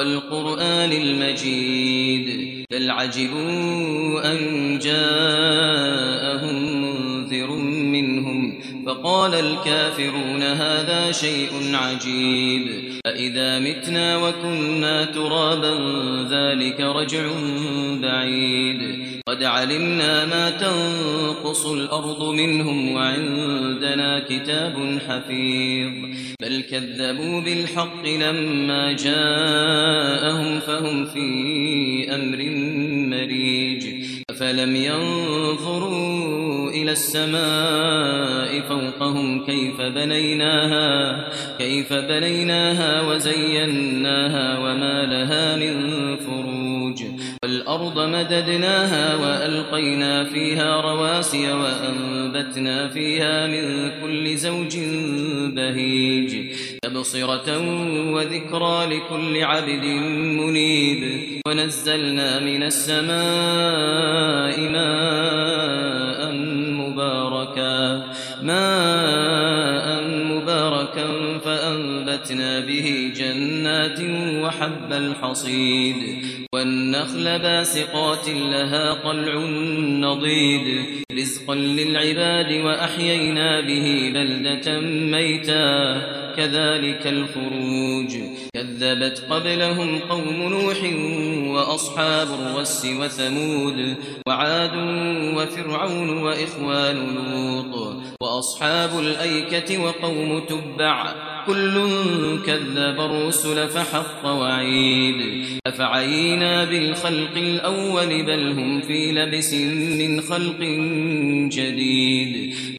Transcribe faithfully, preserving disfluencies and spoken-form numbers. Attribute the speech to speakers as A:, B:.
A: والقرآن المجيد بل عجبوا أن جاءهم منذر منهم فقال الكافرون هذا شيء عجيب أإذا متنا وكنا ترابا ذلك رجع بعيد قد علمنا ما تنقص الأرض منهم وعندنا كتاب حفيظ بل كذبوا بالحق لما جاءهم فهم في أمر مريج أفلم ينظروا إلى السماء فوقهم كيف بنيناها كيف بنيناها وزيناها وما لها من فروج والأرض مددناها وألقينا فيها رواسي وأنبتنا فيها من كل زوج بهيج تبصرة وذكرى لكل عبد منيب ونزلنا من السماء ماء مباركا ماء مباركا فأنبتنا به جنات وحب الحصيد والنخل باسقات لها طلع نضيد رزقا للعباد وأحيينا به بلدة ميتا كذلك الخروج كذبت قبلهم قوم نوح وأصحاب الرس وثمود وعاد وفرعون وإخوان لوط وأصحاب الأيكة وقوم تبع كل كذب الرسل فحق وعيد أفعينا بالخلق الأول بل هم في لبس من خلق جديد